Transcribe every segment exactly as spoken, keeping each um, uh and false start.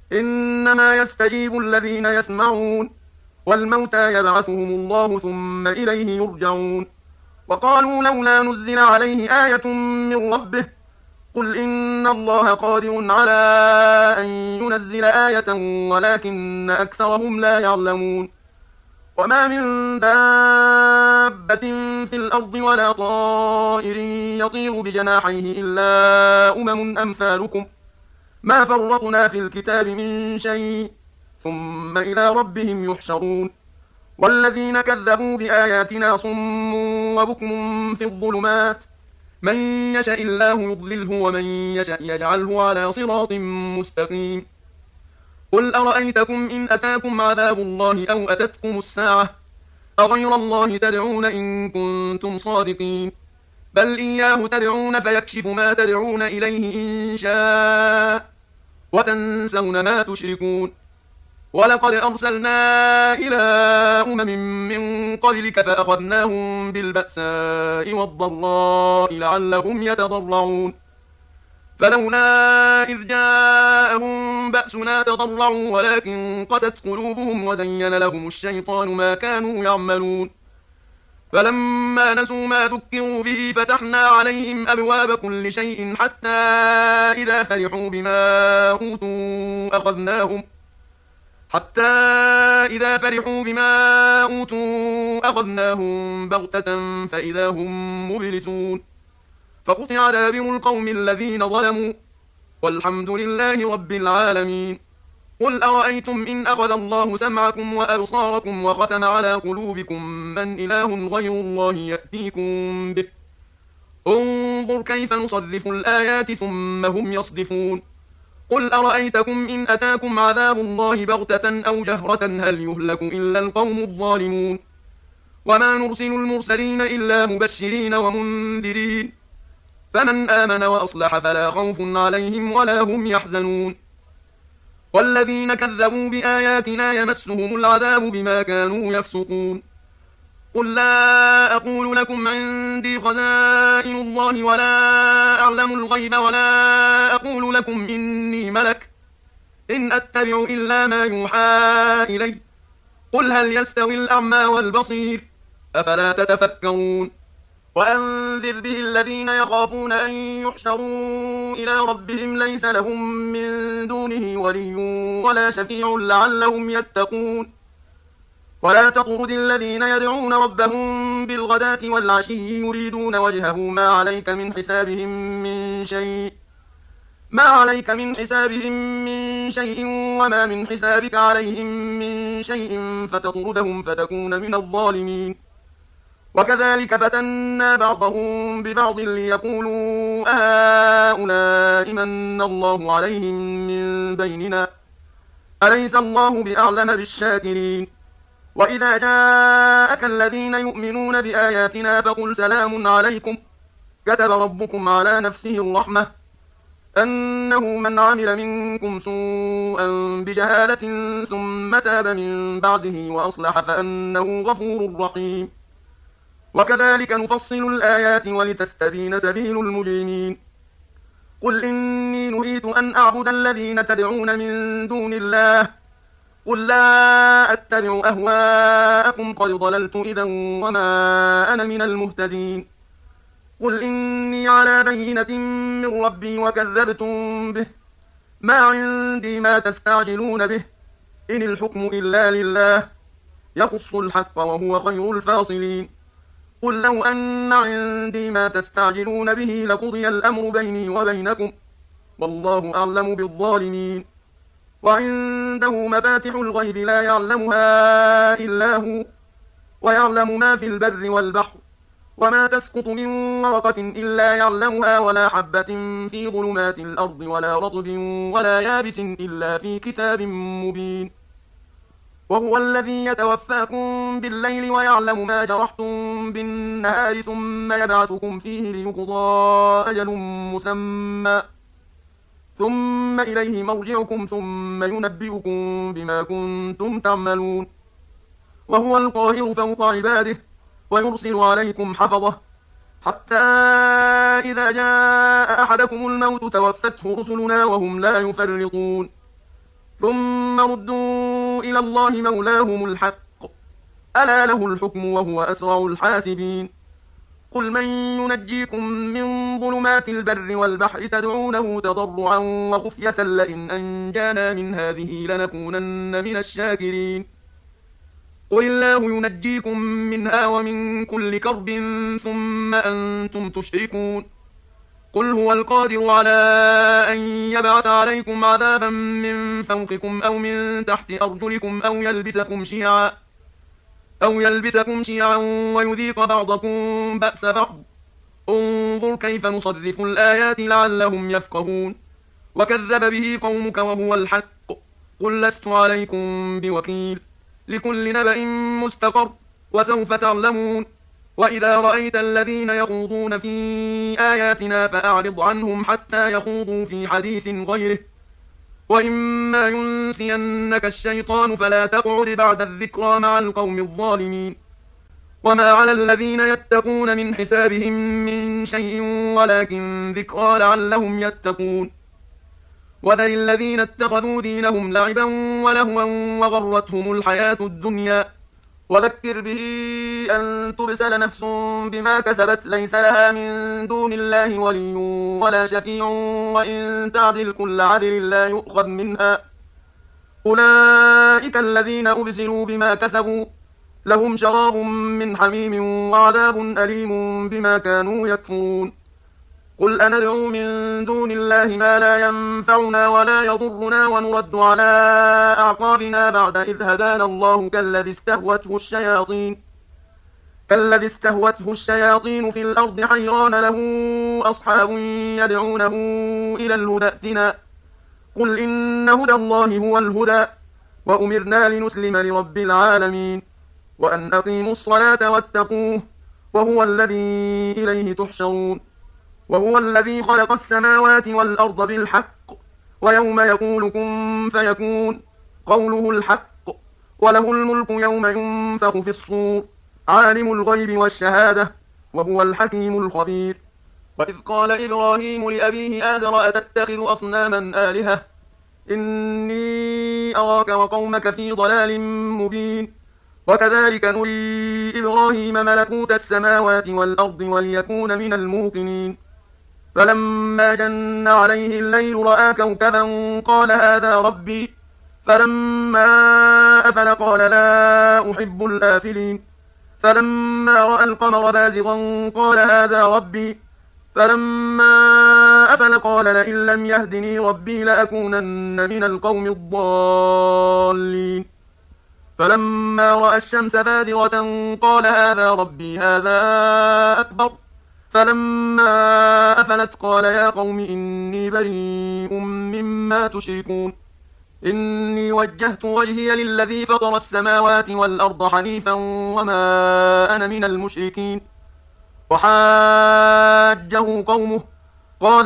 إنما يستجيب الذين يسمعون، والموتى يبعثهم الله ثم إليه يرجعون. وقالوا لولا نزل عليه آية من ربه، قل إن الله قادر على أن ينزل آية ولكن أكثرهم لا يعلمون. وما من دابة في الأرض ولا طائر يطير بجناحيه إلا أمم أمثالكم ما فرطنا في الكتاب من شيء ثم إلى ربهم يحشرون. والذين كذبوا بآياتنا صم وبكم في الظلمات، من يشاء الله يضلله ومن يشاء يجعله على صراط مستقيم. قل أرأيتكم إن أتاكم عذاب الله أو أتتكم الساعة أغير الله تدعون إن كنتم صادقين، بل إياه تدعون فيكشف ما تدعون إليه إن شاء وتنسون ما تشركون. ولقد أرسلنا إلى أمم من قبلك فأخذناهم بالبأساء والضراء لعلهم يتضرعون، فلولا إذ جاءهم بأسنا تضرعوا ولكن قست قلوبهم وزين لهم الشيطان ما كانوا يعملون. فلما نسوا ما ذكروا به فتحنا عليهم أبواب كل شيء حتى إذا فرحوا بما أوتوا أخذناهم حتى إذا فرحوا بما أوتوا أخذناهم بغتة فإذا هم مبلسون. فقطع دابر القوم الذين ظلموا والحمد لله رب العالمين. قل أرأيتم إن أخذ الله سمعكم وأبصاركم وختم على قلوبكم من إله غير الله يأتيكم به، انظر كيف نصرف الآيات ثم هم يصدفون. قل أرأيتكم إن أتاكم عذاب الله بغتة أو جهرة هل يهلك إلا القوم الظالمون. وما نرسل المرسلين إلا مبشرين ومنذرين، فمن آمن وأصلح فلا خوف عليهم ولا هم يحزنون. والذين كذبوا بآياتنا يمسهم العذاب بما كانوا يفسقون. قل لا أقول لكم عندي خزائن الله ولا أعلم الغيب ولا أقول لكم إني ملك، إن أتبع إلا ما يوحى إلي. قل هل يستوي الأعمى والبصير أفلا تتفكرون. وأنذر به الذين يخافون أن يحشروا إلى ربهم ليس لهم من دونه ولي ولا شفيع لعلهم يتقون. ولا تطرد الذين يدعون ربهم بالغداة والعشي يريدون وجهه ما عليك من حسابهم من شيء ما عليك من حسابهم من شيء وما من حسابك عليهم من شيء فتطردهم فتكون من الظالمين. وكذلك فتنا بعضهم ببعض ليقولوا أهؤلاء من الله عليهم من بيننا أليس الله بأعلم بالشاكرين. وإذا جاءك الذين يؤمنون بآياتنا فقل سلام عليكم كتب ربكم على نفسه الرحمة أنه من عمل منكم سوءا بجهالة ثم تاب من بعده وأصلح فأنه غفور رحيم. وكذلك نفصل الآيات ولتستبين سبيل المجرمين. قل إني نهيت أن أعبد الذين تدعون من دون الله، قل لا أتبع أهواءكم قد ضللت إذا وما أنا من المهتدين. قل إني على بينة من ربي وكذبتم به، ما عندي ما تستعجلون به، إن الحكم إلا لله يقص الحق وهو خير الفاصلين. قل لو أن عندي ما تستعجلون به لقضي الأمر بيني وبينكم والله أعلم بالظالمين. وعنده مفاتح الغيب لا يعلمها إلا هو ويعلم ما في البر والبحر وما تسقط من ورقة إلا يعلمها ولا حبة في ظلمات الأرض ولا رطب ولا يابس إلا في كتاب مبين. وهو الذي يتوفاكم بالليل ويعلم ما جرحتم بالنهار ثم يبعثكم فيه ليقضى أجل مسمى ثم إليه مرجعكم ثم ينبئكم بما كنتم تعملون. وهو القاهر فوق عباده ويرسل عليكم حفظه حتى إذا جاء أحدكم الموت توفته رسلنا وهم لا يفرطون. ثم ردوا إلى الله مولاهم الحق ألا له الحكم وهو أسرع الحاسبين قل من ينجيكم من ظلمات البر والبحر تدعونه تضرعا وخفية لئن أنجانا من هذه لنكونن من الشاكرين قل الله ينجيكم منها ومن كل كرب ثم أنتم تشركون قل هو القادر على أن يبعث عليكم عذابا من فوقكم أو من تحت أرجلكم أو يلبسكم شيعا أو يلبسكم شيعا ويذيق بعضكم بأس بعض انظر كيف نصرف الآيات لعلهم يفقهون وكذب به قومك وهو الحق قل لست عليكم بوكيل لكل نبأ مستقر وسوف تعلمون وإذا رأيت الذين يخوضون في آياتنا فأعرض عنهم حتى يخوضوا في حديث غيره وإما ينسينك الشيطان فلا تقعد بعد الذكرى مع القوم الظالمين وما على الذين يتقون من حسابهم من شيء ولكن ذكرى لعلهم يتقون وذر الذين اتخذوا دينهم لعبا ولهوا وغرتهم الحياة الدنيا وذكر به أن تبسل نفس بما كسبت ليس لها من دون الله ولي ولا شفيع وإن تعدل كل عدل لا يؤخذ منها أولئك الذين أبسلوا بما كسبوا لهم شراب من حميم وعذاب أليم بما كانوا يكفرون قل أندعو من دون الله ما لا ينفعنا ولا يضرنا ونرد على أعقابنا بعد إذ هدانا الله كالذي استهوته الشياطين كالذي استهوته الشياطين في الأرض حيران له أصحاب يدعونه إلى الهدى ائتنا قل إن هدى الله هو الهدى وأمرنا لنسلم لرب العالمين وأن أقيموا الصلاة واتقوه وهو الذي إليه تحشرون وهو الذي خلق السماوات والأرض بالحق ويوم يقول كن فيكون قوله الحق وله الملك يوم ينفخ في الصور عالم الغيب والشهادة وهو الحكيم الخبير وإذ قال إبراهيم لأبيه آزر أتتخذ أصناما آلهة إني أراك وقومك في ضلال مبين وكذلك نري إبراهيم ملكوت السماوات والأرض وليكون من الموقنين فلما جن عليه الليل رأى كوكبا قال هذا ربي فلما أفل قال لا أحب الآفلين فلما رأى القمر بازغا قال هذا ربي فلما أفل قال لئن لم يهدني ربي لأكونن من القوم الضالين فلما رأى الشمس بازغة قال هذا ربي هذا أكبر فلما أفلت قال يا قوم إني بريء مما تشركون إني وجهت وجهي للذي فطر السماوات والأرض حنيفا وما أنا من المشركين وحاجه قومه قال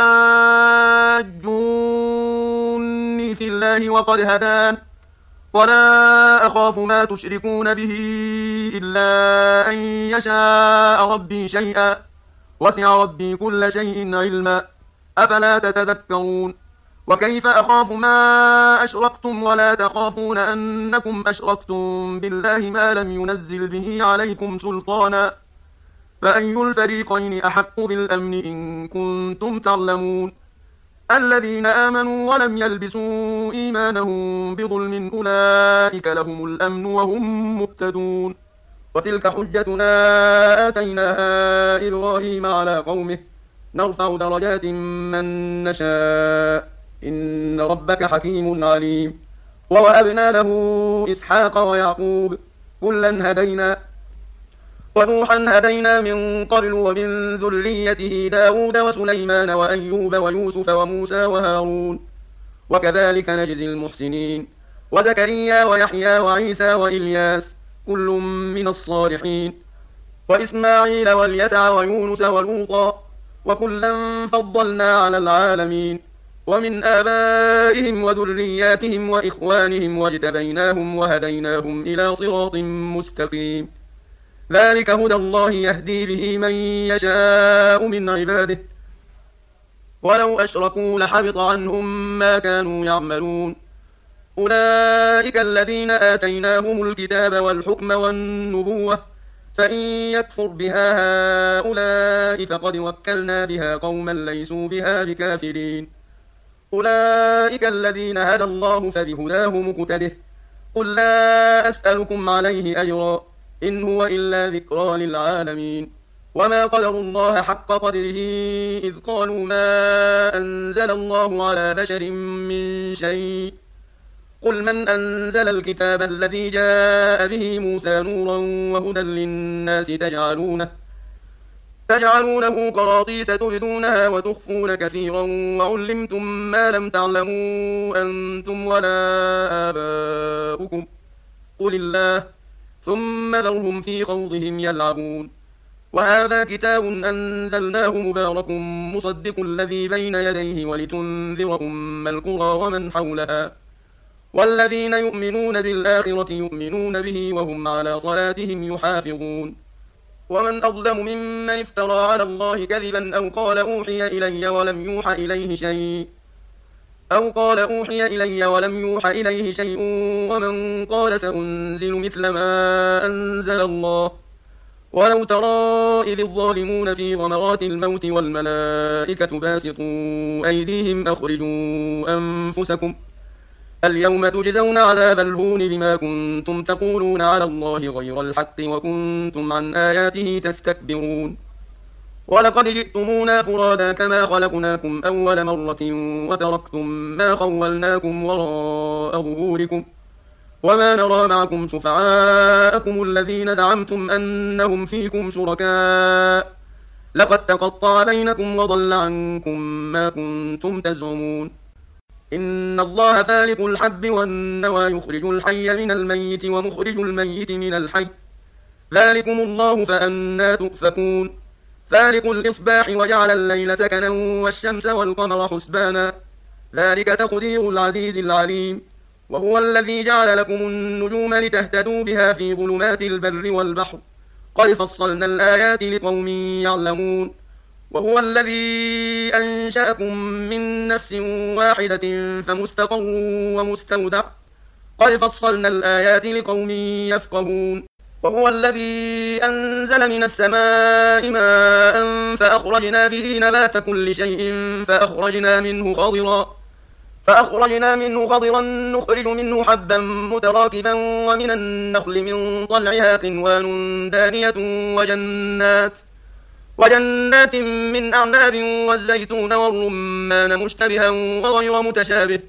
أتحاجوني في الله وقد هدان ولا أخاف ما تشركون به إلا أن يشاء ربي شيئا وسع ربي كل شيء علما أفلا تتذكرون وكيف أخاف ما أشركتم ولا تخافون أنكم أشركتم بالله ما لم ينزل به عليكم سلطانا فأي الفريقين أحق بالأمن إن كنتم تعلمون الذين آمنوا ولم يلبسوا إيمانهم بظلم أولئك لهم الأمن وهم مهتدون وتلك حجتنا آتيناها إبراهيم على قومه نرفع درجات من نشاء إن ربك حكيم عليم ووهبنا له إسحاق ويعقوب كلا هدينا ونوحا هدينا من قبل ومن ذريته داود وسليمان وأيوب ويوسف وموسى وهارون وكذلك نجزي المحسنين وزكريا ويحيى وعيسى وإلياس كل من الصالحين وإسماعيل واليسع ويونس ولوطا وكلا فضلنا على العالمين ومن آبائهم وذرياتهم وإخوانهم واجتبيناهم وهديناهم إلى صراط مستقيم ذلك هدى الله يهدي به من يشاء من عباده ولو أشركوا لحبط عنهم ما كانوا يعملون أولئك الذين آتيناهم الكتاب والحكم والنبوة فإن يكفر بها هؤلاء فقد وكلنا بها قوما ليسوا بها بكافرين. أولئك الذين هدى الله فبهداه مقتده قل لا أسألكم عليه أجرا إن هو إلا ذكرى للعالمين. وما قدروا الله حق قدره إذ قالوا ما أنزل الله على بشر من شيء قل من أنزل الكتاب الذي جاء به موسى نورا وهدى للناس تجعلونه تجعلونه قراطيس تبدونها وتخفون كثيرا وعلمتم ما لم تعلموا أنتم ولا آباؤكم قل الله ثم ذرهم في خوضهم يلعبون. وهذا كتاب أنزلناه مبارك مصدق الذي بين يديه ولتنذر أم القرى ومن حولها والذين يؤمنون بالآخرة يؤمنون به وهم على صلاتهم يحافظون. ومن أظلم ممن افترى على الله كذبا أو قال أوحي إلي ولم يوحى إليه شيء أو قال أوحي إلي ولم يوحى إليه شيء ومن قال سأنزل مثل ما أنزل الله ولو ترى إذ الظالمون في غمرات الموت والملائكة باسطوا أيديهم أخرجوا أنفسكم اليوم تجزون عذاب الهون بما كنتم تقولون على الله غير الحق وكنتم عن آياته تستكبرون. ولقد جئتمونا فرادا كما خلقناكم أول مرة وتركتم ما خولناكم وراء ظهوركم وما نرى معكم شفعاءكم الذين زعمتم أنهم فيكم شركاء لقد تقطع بينكم وضل عنكم ما كنتم تزعمون. إن الله فالق الحب والنوى يخرج الحي من الميت ومخرج الميت من الحي ذلكم الله فأنى تؤفكون. فالق الإصباح وجعل الليل سكنا والشمس والقمر حسبانا ذلك تقدير العزيز العليم. وهو الذي جعل لكم النجوم لتهتدوا بها في ظلمات البر والبحر قد فصلنا الآيات لقوم يعلمون. وهو الذي أنشأكم من نفس واحدة فمستقر ومستودع قد فصلنا الآيات لقوم يفقهون. وهو الذي أنزل من السماء ماء فأخرجنا به نبات كل شيء فأخرجنا منه خضرا فأخرجنا منه خضرا نخرج منه حبا متراكبا ومن النخل من طلعها قنوان دانية وجنات وجنات من أعناب والزيتون والرمان مشتبها وغير متشابه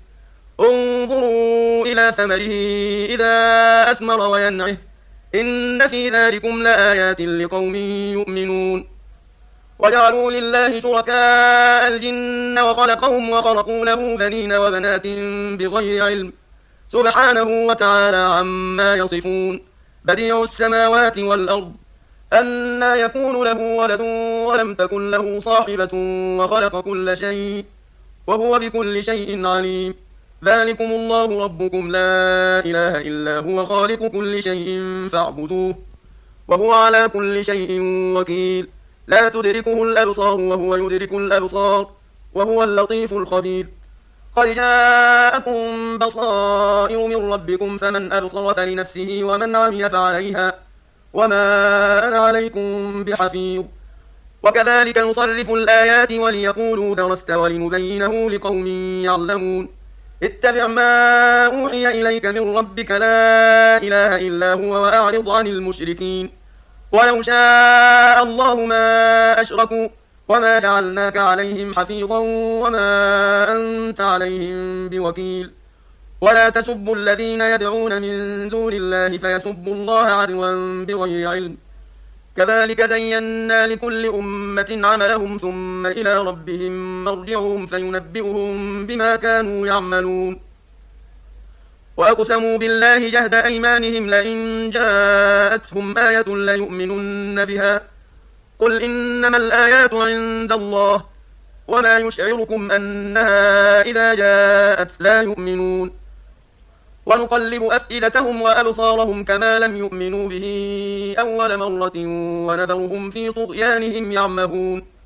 انظروا إلى ثمره إذا أثمر وينعه إن في ذلكم لآيات لقوم يؤمنون. وجعلوا لله شركاء الجن وخلقهم وخلقوا له بنين وبنات بغير علم سبحانه وتعالى عما يصفون. بديع السماوات والأرض أنى يكون له ولد ولم تكن له صاحبة وخلق كل شيء وهو بكل شيء عليم. ذلكم الله ربكم لا إله إلا هو خالق كل شيء فاعبدوه وهو على كل شيء وكيل لا تدركه الأبصار وهو يدرك الأبصار وهو اللطيف الخبير. قد جاءكم بصائر من ربكم فمن أبصر فلنفسه ومن عمي فعليها وما أنا عليكم بحفيظ. وكذلك نصرف الآيات وليقولوا درست ولنبينه لقوم يعلمون. اتبع ما أوحي إليك من ربك لا إله إلا هو وأعرض عن المشركين ولو شاء الله ما أشركوا وما جعلناك عليهم حفيظا وما أنت عليهم بوكيل. ولا تسبوا الذين يدعون من دون الله فيسبوا الله عدوا بغير علم كذلك زينا لكل أمة عملهم ثم إلى ربهم مرجعهم فينبئهم بما كانوا يعملون. وأقسموا بالله جهد أيمانهم لئن جاءتهم آية ليؤمنن بها قل إنما الآيات عند الله وما يشعركم أنها إذا جاءت لا يؤمنون. ونقلب أفئدتهم وأبصارهم كما لم يؤمنوا به أول مرة ونذرهم في طغيانهم يعمهون.